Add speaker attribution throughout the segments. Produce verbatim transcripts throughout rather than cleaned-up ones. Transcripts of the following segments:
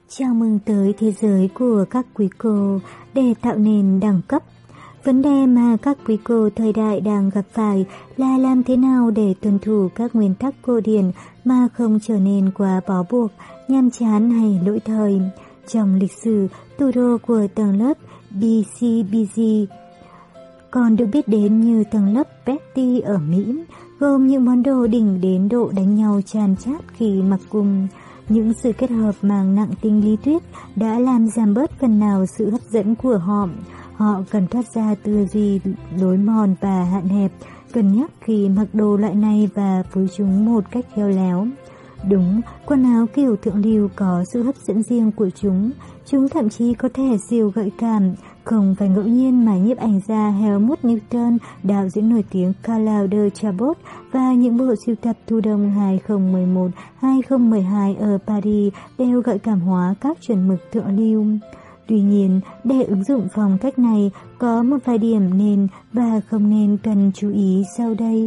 Speaker 1: Chào mừng tới thế giới của các quý cô để tạo nền đẳng cấp. Vấn đề mà các quý cô thời đại đang gặp phải là làm thế nào để tuân thủ các nguyên tắc cổ điển mà không trở nên quá bó buộc, nhàm chán hay lỗi thời. Trong lịch sử, thủ đô của tầng lớp bê xê bê giê còn được biết đến như tầng lớp Betty ở Mỹ, gồm những món đồ đỉnh đến độ đánh nhau chan chát khi mặc cùng. Những sự kết hợp mang nặng tính lý thuyết đã làm giảm bớt phần nào sự hấp dẫn của họ. Họ cần thoát ra tư duy lối mòn và hạn hẹp, cân nhắc khi mặc đồ loại này và phối chúng một cách khéo léo. Đúng, quần áo kiểu thượng lưu có sự hấp dẫn riêng của chúng. Chúng thậm chí có thể siêu gợi cảm. Không phải ngẫu nhiên mà nhiếp ảnh gia Helmut Newton, đạo diễn nổi tiếng Karl de Chabot và những bộ sưu tập thu đông hai không một một hai không một hai ở Paris đều gợi cảm hóa các chuẩn mực thượng lưu. Tuy nhiên, để ứng dụng phong cách này có một vài điểm nên và không nên cần chú ý sau đây.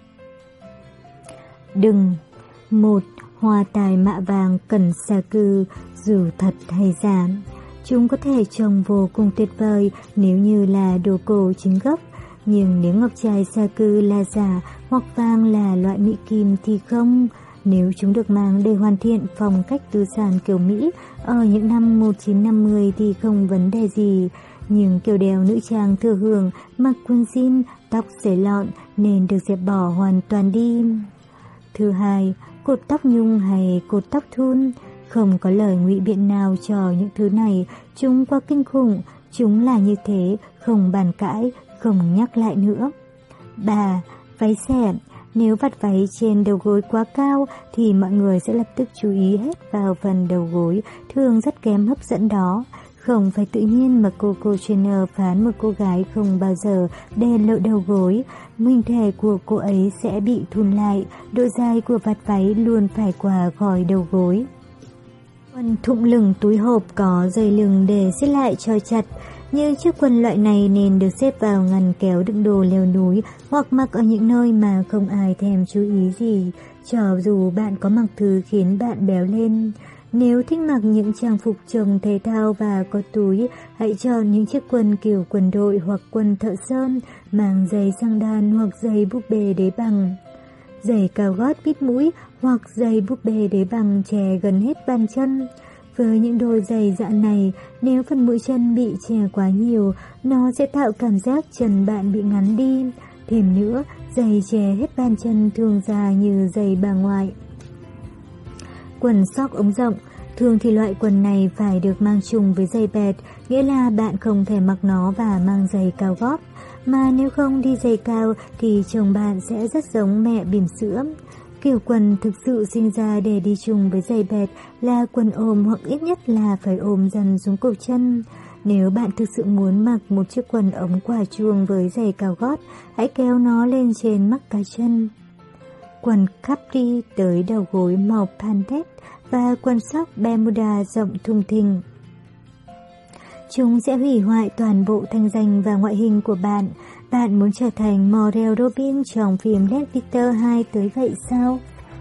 Speaker 1: Đừng. một. Hoa tai mạ vàng cần sa cư, dù thật hay giả. Chúng có thể trông vô cùng tuyệt vời nếu như là đồ cổ chính gốc, nhưng nếu ngọc trai sa cư là giả hoặc vàng là loại mỹ kim thì không. Nếu chúng được mang để hoàn thiện phong cách tư sản kiểu Mỹ ở những năm một nghìn chín trăm năm mươi thì không vấn đề gì, nhưng kiểu đeo nữ trang thừa hưởng, mặc quần jean, tóc xõa lọn nên được dẹp bỏ hoàn toàn đi. Thứ hai, cột tóc nhung hay cột tóc thun. Không có lời ngụy biện nào cho những thứ này, chúng quá kinh khủng, chúng là như thế, không bàn cãi, không nhắc lại nữa. ba. Váy xẻ. Nếu vạt váy trên đầu gối quá cao thì mọi người sẽ lập tức chú ý hết vào phần đầu gối, thường rất kém hấp dẫn đó. Không phải tự nhiên mà Coco Chanel phán một cô gái không bao giờ để lộ đầu gối. Hình thể của cô ấy sẽ bị thun lại, độ dài của vạt váy luôn phải qua gòi đầu gối. Quần thụng lưng túi hộp có dây lưng để siết lại cho chặt. Những chiếc quần loại này nên được xếp vào ngăn kéo đựng đồ leo núi hoặc mặc ở những nơi mà không ai thèm chú ý gì, cho dù bạn có mặc thứ khiến bạn béo lên. Nếu thích mặc những trang phục trông thể thao và có túi, hãy chọn những chiếc quần kiểu quần đội hoặc quần thợ sơn, mang giày xăng đan hoặc giày búp bê đế bằng. Giày cao gót bít mũi hoặc giày búp bê đế bằng che gần hết bàn chân. Với những đôi giày dạng này, nếu phần mũi chân bị che quá nhiều, nó sẽ tạo cảm giác chân bạn bị ngắn đi. Thêm nữa, giày che hết bàn chân thường ra như giày bà ngoại. Quần sóc ống rộng. Thường thì loại quần này phải được mang chung với giày bẹt, nghĩa là bạn không thể mặc nó và mang giày cao gót. Mà nếu không đi giày cao thì chồng bạn sẽ rất giống mẹ bỉm sữa. Kiểu quần thực sự sinh ra để đi chung với giày bẹt là quần ôm hoặc ít nhất là phải ôm dần xuống cổ chân. Nếu bạn thực sự muốn mặc một chiếc quần ống quả chuông với giày cao gót, hãy kéo nó lên trên mắt cá chân. Quần capri tới đầu gối màu patent và quần sóc Bermuda rộng thùng thình. Chúng sẽ hủy hoại toàn bộ thanh danh và ngoại hình của bạn. Bạn muốn trở thành Morel Robin trong phim Led Victor hai tới vậy sao?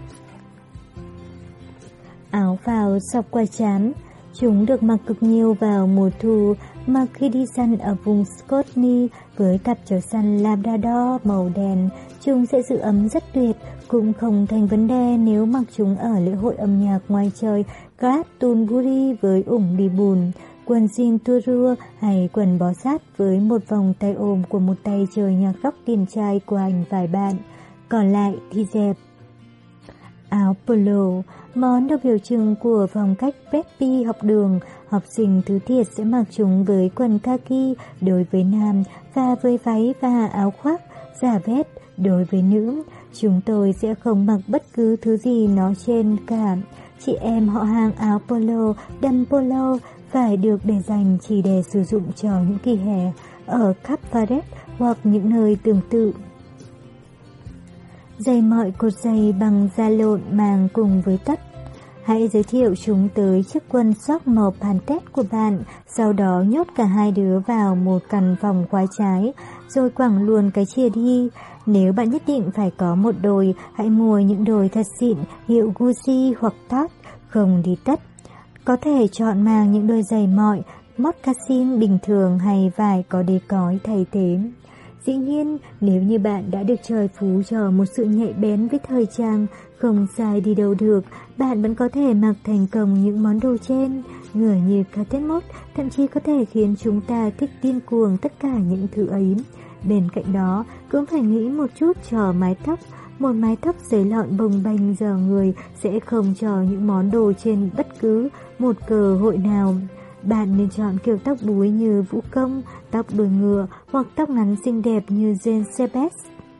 Speaker 1: Áo phao sọc qua trán. Chúng được mặc cực nhiều vào mùa thu, mặc khi đi săn ở vùng Scotland với cặp chó săn Labrador màu đen. Chúng sẽ giữ ấm rất tuyệt, cũng không thành vấn đề nếu mặc chúng ở lễ hội âm nhạc ngoài trời Glastonbury với ủng đi bùn, quần jean tour hay quần bó sát với một vòng tay ôm của một tay chơi nhạc rock điển trai của anh vài bạn. Còn lại thì dẹp. Áo polo, món được biểu trưng của phong cách preppy học đường. Học sinh thứ thiệt sẽ mặc chúng với quần kaki đối với nam và với váy và áo khoác, giả vest đối với nữ. Chúng tôi sẽ không mặc bất cứ thứ gì nó trên cả. Chị em họ hàng áo polo, đầm polo phải được để dành chỉ để sử dụng cho những kỳ hè ở cabaret hoặc những nơi tương tự. Giày mọi cột giày bằng da lộn mang cùng với tất. Hãy giới thiệu chúng tới chiếc quần sóc màu pantet của bạn, sau đó nhốt cả hai đứa vào một căn phòng khóa trái, rồi quẳng luôn cái chìa đi. Nếu bạn nhất định phải có một đôi, hãy mua những đôi thật xịn, hiệu Gucci hoặc Tod, không đi tất. Có thể chọn mang những đôi giày mọi, moccasin bình thường hay vải có đế cói thay thế. Dĩ nhiên, nếu như bạn đã được trời phú cho một sự nhạy bén với thời trang, không sai đi đâu được, bạn vẫn có thể mặc thành công những món đồ trên. Người như Kate Moss thậm chí có thể khiến chúng ta thích điên cuồng tất cả những thứ ấy. Bên cạnh đó, cũng phải nghĩ một chút cho mái tóc. Một mái tóc giấy lọn bồng bềnh dở người sẽ không cho những món đồ trên bất cứ một cơ hội nào. Bạn nên chọn kiểu tóc búi như vũ công, tóc đuôi ngựa hoặc tóc ngắn xinh đẹp như Jane Sebes.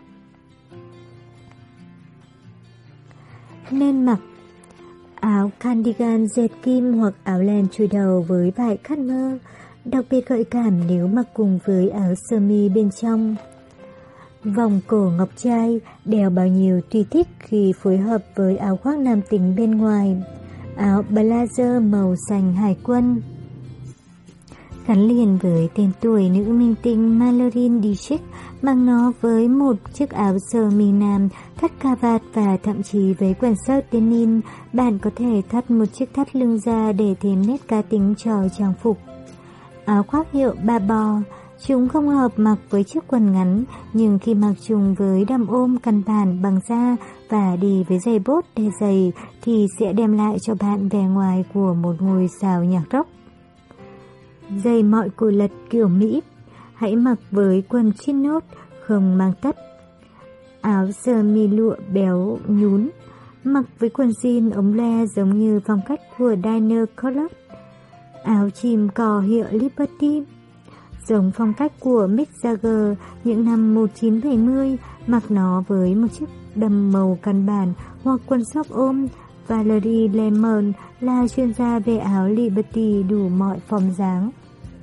Speaker 1: Nên mặc áo cardigan dệt kim hoặc áo len chui đầu với vải cắt mơ, đặc biệt gợi cảm nếu mặc cùng với áo sơ mi bên trong. Vòng cổ ngọc trai đeo bao nhiêu tùy thích khi phối hợp với áo khoác nam tính bên ngoài. Áo blazer màu xanh hải quân gắn liền với tên tuổi nữ minh tinh Marlene Dietrich, mang nó với một chiếc áo sơ mi nam, thắt cà vạt và thậm chí với quần sơ denim. Bạn có thể thắt một chiếc thắt lưng ra để thêm nét cá tính cho trang phục. Áo khoác hiệu ba bò, chúng không hợp mặc với chiếc quần ngắn, nhưng khi mặc chung với đầm ôm căn bản bằng da và đi với giày bốt đe giày thì sẽ đem lại cho bạn vẻ ngoài của một ngôi sao nhạc rock. Giày mọi cổ lật kiểu Mỹ, hãy mặc với quần chinos không mang tất. Áo sơ mi lụa béo nhún, mặc với quần jean ống le giống như phong cách của Diner Club. Áo chìm cò hiệu Liberty, giống phong cách của Mick Jagger những năm một nghìn chín trăm bảy mươi, mặc nó với một chiếc đầm màu căn bản hoặc quần sóc ôm. Valerie Lemon là chuyên gia về áo Liberty đủ mọi form dáng.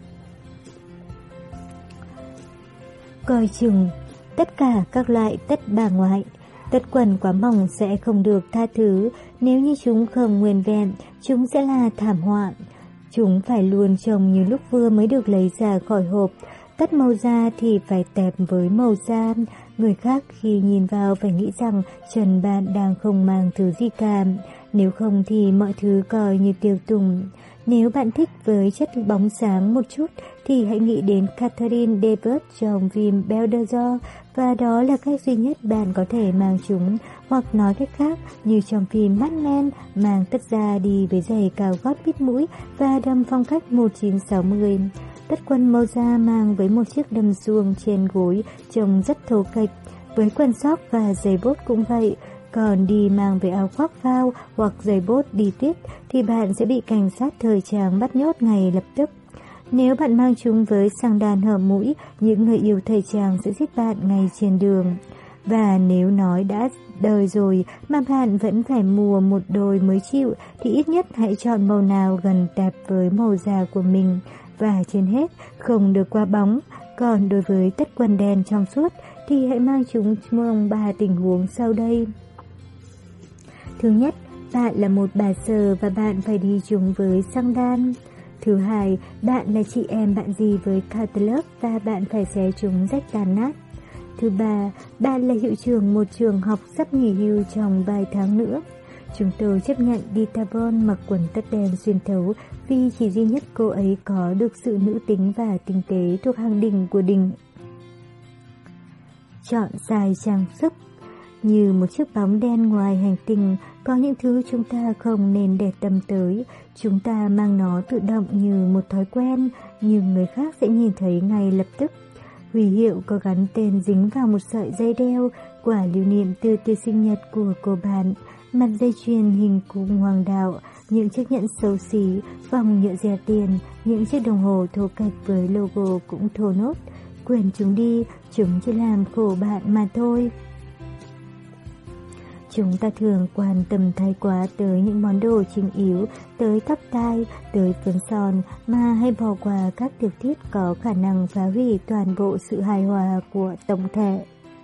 Speaker 1: Coi chừng tất cả các loại tất bà ngoại. Tất quần quá mỏng sẽ không được tha thứ, nếu như chúng không nguyên vẹn, chúng sẽ là thảm họa. Chúng phải luôn trông như lúc vừa mới được lấy ra khỏi hộp. Tất màu da thì phải tẹp với màu da. Người khác khi nhìn vào phải nghĩ rằng chân bạn đang không mang thứ gì cả. Nếu không thì mọi thứ coi như tiêu tùng. Nếu bạn thích với chất bóng sáng một chút thì hãy nghĩ đến Catherine Deneuve trong phim Belderzo, và đó là cách duy nhất bạn có thể mang chúng. Hoặc nói cách khác, như trong phim Mad Men, mang tất da đi với giày cao gót bít mũi và đầm phong cách một nghìn chín trăm sáu mươi. Tất quần màu da mang với một chiếc đầm suông trên gối trông rất thô kệch. Với quần sóc và giày bốt cũng vậy. Còn đi mang với áo khoác phao hoặc giày bốt đi tuyết thì bạn sẽ bị cảnh sát thời trang bắt nhốt ngay lập tức. Nếu bạn mang chúng với xăng đàn hở mũi, những người yêu thời trang sẽ giết bạn ngay trên đường. Và nếu nói đã đời rồi mà bạn vẫn phải mua một đôi mới chịu thì ít nhất hãy chọn màu nào gần tệp với màu da của mình. Và trên hết, không được quá bóng. Còn đối với tất quần đen trong suốt thì hãy mang chúng trong ba tình huống sau đây. Thứ nhất, bạn là một bà sờ và bạn phải đi chung với xăng đan. Thứ hai, bạn là chị em bạn gì với catalog và bạn phải xé chúng rách tan nát. Thứ ba, bạn là hiệu trưởng một trường học sắp nghỉ hưu trong vài tháng nữa. Chúng tôi chấp nhận Dita Von mặc quần tất đen xuyên thấu vì chỉ duy nhất cô ấy có được sự nữ tính và tinh tế thuộc hàng đỉnh của đỉnh. Chọn sai trang sức. Như một chiếc bóng đen ngoài hành tinh, có những thứ chúng ta không nên để tâm tới. Chúng ta mang nó tự động như một thói quen, nhưng người khác sẽ nhìn thấy ngay lập tức. Huy hiệu có gắn tên dính vào một sợi dây đeo, quả lưu niệm từ tiệc sinh nhật của cô bạn, mặt dây chuyền hình cung hoàng đạo, những chiếc nhẫn xấu xí, vòng nhựa rẻ tiền, những chiếc đồng hồ thô kệch với logo cũng thô nốt. Quên chúng đi, chúng chỉ làm khổ bạn mà thôi. Chúng ta thường quan tâm thái quá tới những món đồ chính yếu, tới tóc tai, tới phấn son mà hay bỏ qua các tiểu tiết có khả năng phá hủy toàn bộ sự hài hòa của tổng thể.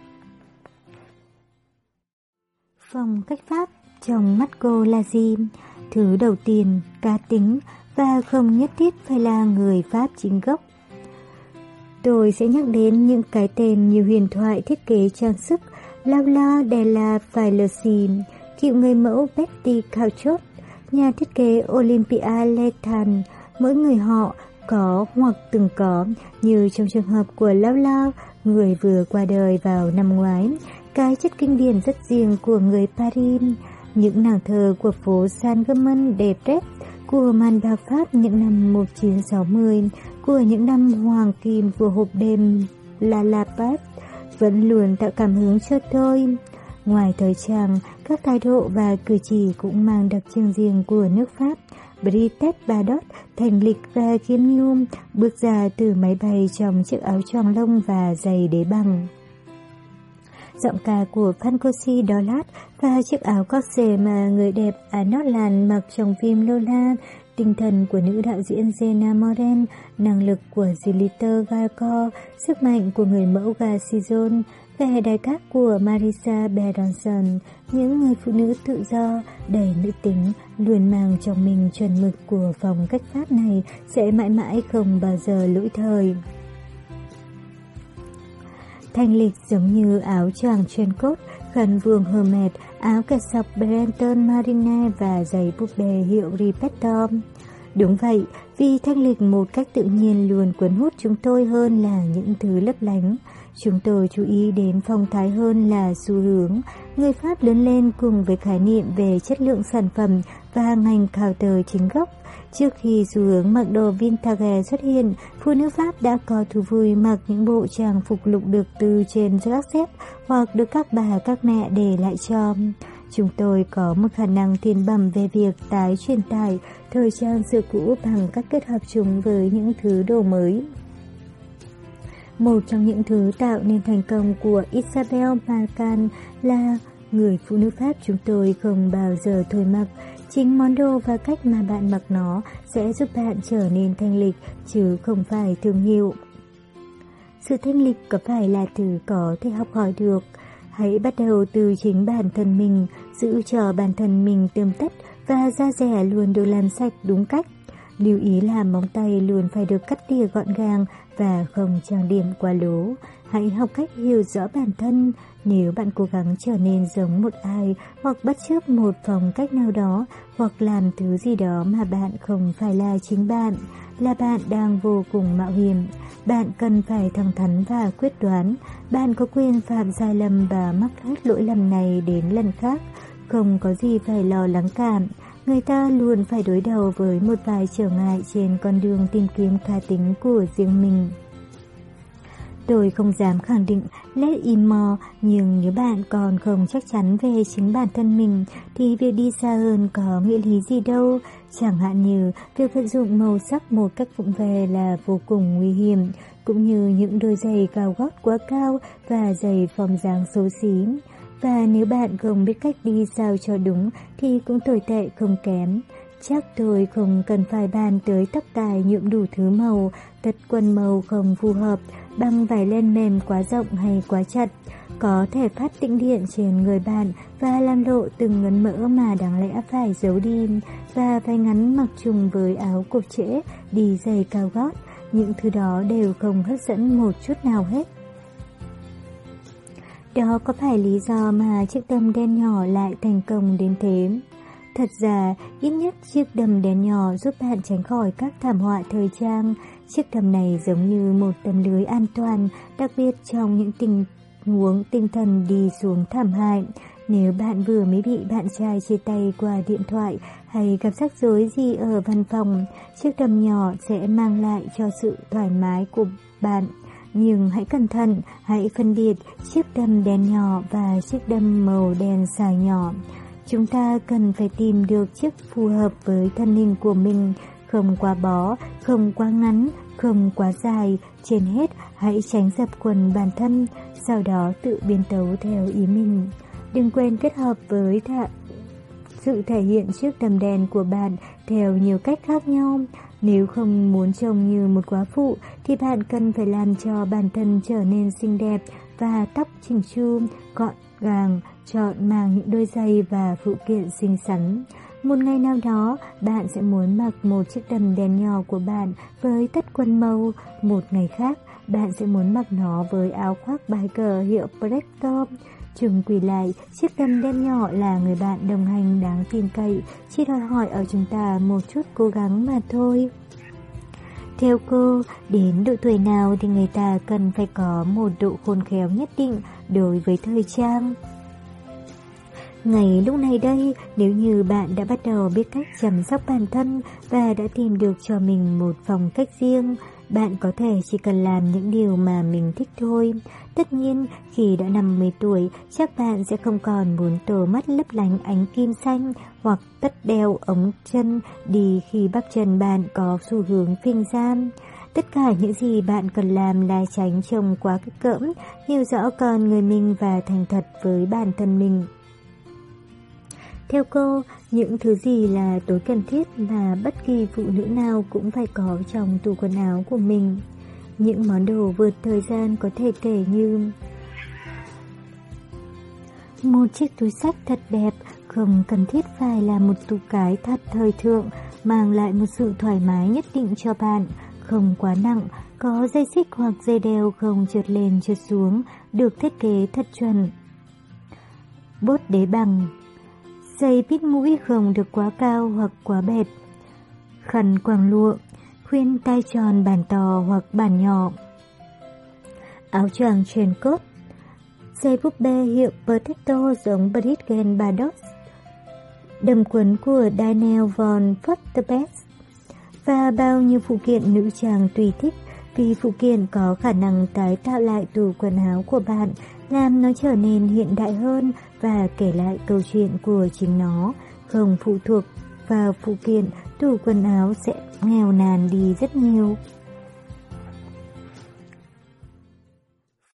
Speaker 1: Phong cách Pháp trong mắt cô là gì? Thứ đầu tiên, cá tính, và không nhất thiết phải là người Pháp chính gốc. Tôi sẽ nhắc đến những cái tên như huyền thoại thiết kế trang sức Laura della Filossi, cựu người mẫu Betty Cauchot, nhà thiết kế Olympia Lethan. Mỗi người họ có hoặc từng có, như trong trường hợp của Laura, người vừa qua đời vào năm ngoái, cái chất kinh điển rất riêng của người Paris. Những nàng thơ của phố Saint-Germain-des-Prés, của màn bạc Pháp những năm một nghìn chín trăm sáu mươi, của những năm hoàng kim của hộp đêm La La Paz vẫn luôn tạo cảm hứng cho tôi. Ngoài thời trang, các thái độ và cử chỉ cũng mang đặc trưng riêng của nước Pháp. Brigitte Bardot thành lịch và khiêm nhung bước ra từ máy bay trong chiếc áo choàng lông và giày đế bằng. Giọng ca của Francois Dolat và chiếc áo corset mà người đẹp Arnaud mặc trong phim Lola, tinh thần của nữ đạo diễn Jenna Moran, năng lực của Juliette Gréco, sức mạnh của người mẫu Garcison, vẻ đài cát của Marisa Berenson, những người phụ nữ tự do, đầy nữ tính, luôn mang trong mình chuẩn mực của phong cách Pháp này sẽ mãi mãi không bao giờ lỗi thời. Thanh lịch giống như áo choàng trenchcoat, khăn vuông Hermes, áo cà sọc Brenton Marine và giày búp bê hiệu Repetto. Đúng vậy, vì thanh lịch một cách tự nhiên luôn cuốn hút chúng tôi hơn là những thứ lấp lánh. Chúng tôi chú ý đến phong thái hơn là xu hướng. Người Pháp lớn lên cùng với khái niệm về chất lượng sản phẩm và ngành counter chính gốc. Trước khi xu hướng mặc đồ vintage xuất hiện, phụ nữ Pháp đã có thú vui mặc những bộ trang phục lục được từ trên các xếp hoặc được các bà các mẹ để lại cho. Chúng tôi có một khả năng thiên bẩm về việc tái truyền tải thời trang xưa cũ bằng cách kết hợp chúng với những thứ đồ mới. Một trong những thứ tạo nên thành công của Isabelle Marcan là người phụ nữ Pháp chúng tôi không bao giờ thôi mặc. Chính món đồ và cách mà bạn mặc nó sẽ giúp bạn trở nên thanh lịch, chứ không phải thương hiệu. Sự thanh lịch có phải là thứ có thể học hỏi được? Hãy bắt đầu từ chính bản thân mình, giữ cho bản thân mình tươm tất và da dẻ luôn được làm sạch đúng cách. Lưu ý là móng tay luôn phải được cắt tỉa gọn gàng và không trang điểm quá lố. Hãy học cách hiểu rõ bản thân. Nếu bạn cố gắng trở nên giống một ai hoặc bắt chước một phong cách nào đó hoặc làm thứ gì đó mà bạn không phải là chính bạn, là bạn đang vô cùng mạo hiểm. Bạn cần phải thẳng thắn và quyết đoán. Bạn có quyền phạm sai lầm và mắc hết lỗi lầm này đến lần khác. Không có gì phải lo lắng cả. Người ta luôn phải đối đầu với một vài trở ngại trên con đường tìm kiếm cá tính của riêng mình. Tôi không dám khẳng định let it more, nhưng nếu bạn còn không chắc chắn về chính bản thân mình thì việc đi xa hơn có nghĩa lý gì đâu. Chẳng hạn như việc vận dụng màu sắc một cách vụng về là vô cùng nguy hiểm, cũng như những đôi giày cao gót quá cao và giày form dáng xấu xí. Và nếu bạn không biết cách đi sao cho đúng thì cũng tồi tệ không kém. Chắc tôi không cần phải bàn tới tóc tai nhuộm đủ thứ màu, tất quần màu không phù hợp, băng vải len mềm quá rộng hay quá chặt, có thể phát tĩnh điện trên người bạn và làm lộ từng ngấn mỡ mà đáng lẽ phải giấu đi, và váy ngắn mặc trùng với áo cộc trễ, đi giày cao gót. Những thứ đó đều không hấp dẫn một chút nào hết. Đó có phải lý do mà chiếc đầm đen nhỏ lại thành công đến thế? Thật ra, ít nhất chiếc đầm đen nhỏ giúp bạn tránh khỏi các thảm họa thời trang. Chiếc đầm này giống như một tấm lưới an toàn, đặc biệt trong những tình huống tinh thần đi xuống thảm hại. Nếu bạn vừa mới bị bạn trai chia tay qua điện thoại hay gặp rắc rối gì ở văn phòng, chiếc đầm nhỏ sẽ mang lại cho sự thoải mái của bạn. Nhưng hãy cẩn thận, hãy phân biệt chiếc đầm đen nhỏ và chiếc đầm màu đen xài nhỏ. Chúng ta cần phải tìm được chiếc phù hợp với thân hình của mình, không quá bó, không quá ngắn, không quá dài. Trên hết, hãy tránh dập quần bản thân, sau đó tự biến tấu theo ý mình. Đừng quên kết hợp với thạ, sự thể hiện chiếc đầm đen của bạn theo nhiều cách khác nhau. Nếu không muốn trông như một quá phụ thì bạn cần phải làm cho bản thân trở nên xinh đẹp và tóc chỉnh chu, gọn gàng, chọn mang những đôi giày và phụ kiện xinh xắn. Một ngày nào đó, bạn sẽ muốn mặc một chiếc đầm đen nhỏ của bạn với tất quần màu. Một ngày khác, bạn sẽ muốn mặc nó với áo khoác bài cờ hiệu Presto. Chung quy lại, chiếc đầm đen nhỏ là người bạn đồng hành đáng tin cậy, chỉ đòi hỏi ở chúng ta một chút cố gắng mà thôi. Theo cô, đến độ tuổi nào thì người ta cần phải có một độ khôn khéo nhất định đối với thời trang? Ngày lúc này đây, nếu như bạn đã bắt đầu biết cách chăm sóc bản thân và đã tìm được cho mình một phong cách riêng, bạn có thể chỉ cần làm những điều mà mình thích thôi. Tất nhiên, khi đã năm mươi tuổi, chắc bạn sẽ không còn muốn tô mắt lấp lánh ánh kim xanh hoặc tất đeo ống chân đi khi bắp chân bạn có xu hướng phình ra. Tất cả những gì bạn cần làm là tránh trông quá kích cỡm, hiểu rõ con người mình và thành thật với bản thân mình. Theo cô, những thứ gì là tối cần thiết mà bất kỳ phụ nữ nào cũng phải có trong tủ quần áo của mình? Những món đồ vượt thời gian có thể kể như một chiếc túi xách thật đẹp, không cần thiết phải là một túi cái thật thời thượng, mang lại một sự thoải mái nhất định cho bạn, không quá nặng, có dây xích hoặc dây đeo không trượt lên trượt xuống, được thiết kế thật chuẩn. Bốt đế bằng. Dây bít mũi không được quá cao hoặc quá bẹp. Khăn quàng lụa, khuyên tay tròn bản to hoặc bản nhỏ. Áo choàng truyền cốt. Dây búp bê hiệu Protector giống Bridgen Bardos. Đầm quần của Daniel von Furstenberg. Và bao nhiêu phụ kiện nữ trang tùy thích, vì phụ kiện có khả năng tái tạo lại tủ quần áo của bạn, làm nó trở nên hiện đại hơn và kể lại câu chuyện của chính nó. Không phụ thuộc vào phụ kiện, tủ quần áo sẽ nghèo nàn đi rất nhiều.